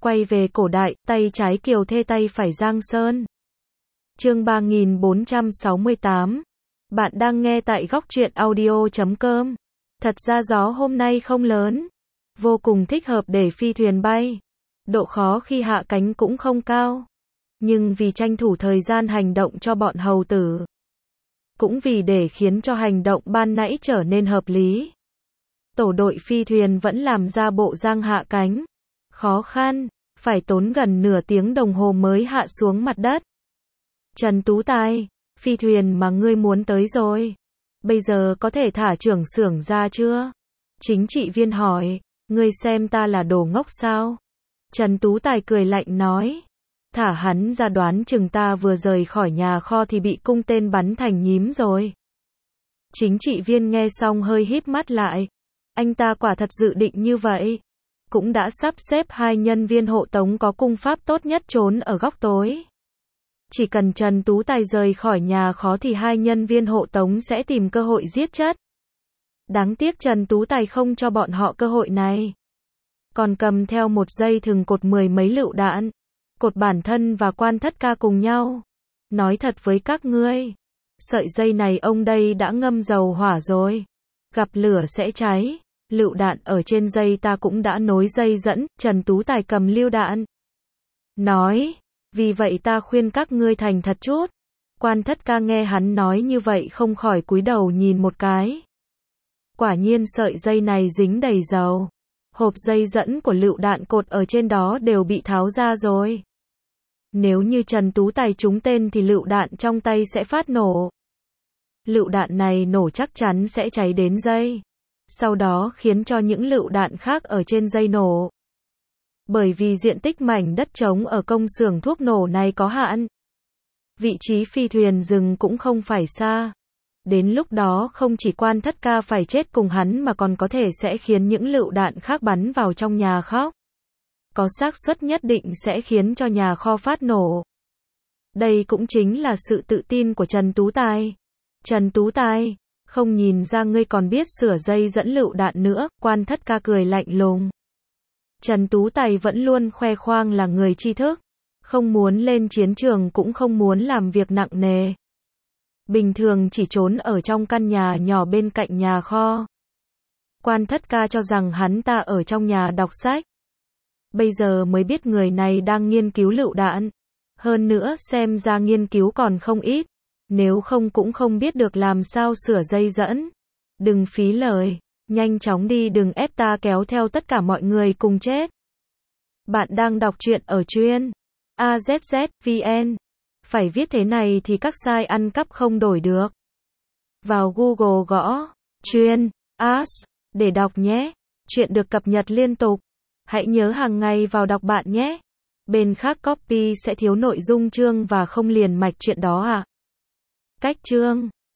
Quay về cổ đại, tay trái Kiều Thê tay phải Giang Sơn. Chương 3468. Bạn đang nghe tại góc truyện audio.com. Thật ra gió hôm nay không lớn, vô cùng thích hợp để phi thuyền bay. Độ khó khi hạ cánh cũng không cao, nhưng vì tranh thủ thời gian hành động cho bọn hầu tử, cũng vì để khiến cho hành động ban nãy trở nên hợp lý, tổ đội phi thuyền vẫn làm ra bộ dạng hạ cánh. Khó khăn, phải tốn gần nửa tiếng đồng hồ mới hạ xuống mặt đất. Trần Tú Tài, phi thuyền mà ngươi muốn tới rồi. Bây giờ có thể thả trưởng xưởng ra chưa? Chính trị viên hỏi, ngươi xem ta là đồ ngốc sao? Trần Tú Tài cười lạnh nói, thả hắn ra đoán chừng ta vừa rời khỏi nhà kho thì bị cung tên bắn thành nhím rồi. Chính trị viên nghe xong hơi híp mắt lại. Anh ta quả thật dự định như vậy. Cũng đã sắp xếp 2 nhân viên hộ tống có cung pháp tốt nhất trốn ở góc tối. Chỉ cần Trần Tú Tài rời khỏi nhà kho thì 2 nhân viên hộ tống sẽ tìm cơ hội giết chết. Đáng tiếc Trần Tú Tài không cho bọn họ cơ hội này. Còn cầm theo một dây thừng cột 10 mấy lựu đạn, cột bản thân và Quan Thất Ca cùng nhau. Nói thật với các ngươi, sợi dây này ông đây đã ngâm dầu hỏa rồi. Gặp lửa sẽ cháy. Lựu đạn ở trên dây ta cũng đã nối dây dẫn. Trần Tú Tài cầm lựu đạn, nói, vì vậy ta khuyên các ngươi thành thật chút. Quan Thất Ca nghe hắn nói như vậy không khỏi cúi đầu nhìn một cái. Quả nhiên sợi dây này dính đầy dầu. Hộp dây dẫn của lựu đạn cột ở trên đó đều bị tháo ra rồi. Nếu như Trần Tú Tài trúng tên thì lựu đạn trong tay sẽ phát nổ. Lựu đạn này nổ chắc chắn sẽ cháy đến dây, sau đó khiến cho những lựu đạn khác ở trên dây nổ. Bởi vì diện tích mảnh đất trống ở công xưởng thuốc nổ này có hạn, vị trí phi thuyền dừng cũng không phải xa. Đến lúc đó không chỉ Quan Thất Ca phải chết cùng hắn mà còn có thể sẽ khiến những lựu đạn khác bắn vào trong nhà kho. Có xác suất nhất định sẽ khiến cho nhà kho phát nổ. Đây cũng chính là sự tự tin của Trần Tú Tài. Trần Tú Tài, không nhìn ra ngươi còn biết sửa dây dẫn lựu đạn nữa. Quan Thất Ca cười lạnh lùng. Trần Tú Tài vẫn luôn khoe khoang là người tri thức, không muốn lên chiến trường cũng không muốn làm việc nặng nề. Bình thường chỉ trốn ở trong căn nhà nhỏ bên cạnh nhà kho. Quan Thất Ca cho rằng hắn ta ở trong nhà đọc sách. Bây giờ mới biết người này đang nghiên cứu lựu đạn. Hơn nữa xem ra nghiên cứu còn không ít. Nếu không cũng không biết được làm sao sửa dây dẫn. Đừng phí lời, nhanh chóng đi, đừng ép ta kéo theo tất cả mọi người cùng chết. Bạn đang đọc truyện ở truyện AZZ.vn. Phải viết thế này thì các site ăn cắp không đổi được. Vào Google gõ truyện AZ để đọc nhé. Truyện được cập nhật liên tục. Hãy nhớ hàng ngày vào đọc bạn nhé. Bên khác copy sẽ thiếu nội dung chương và không liền mạch truyện đó ạ. Cách chương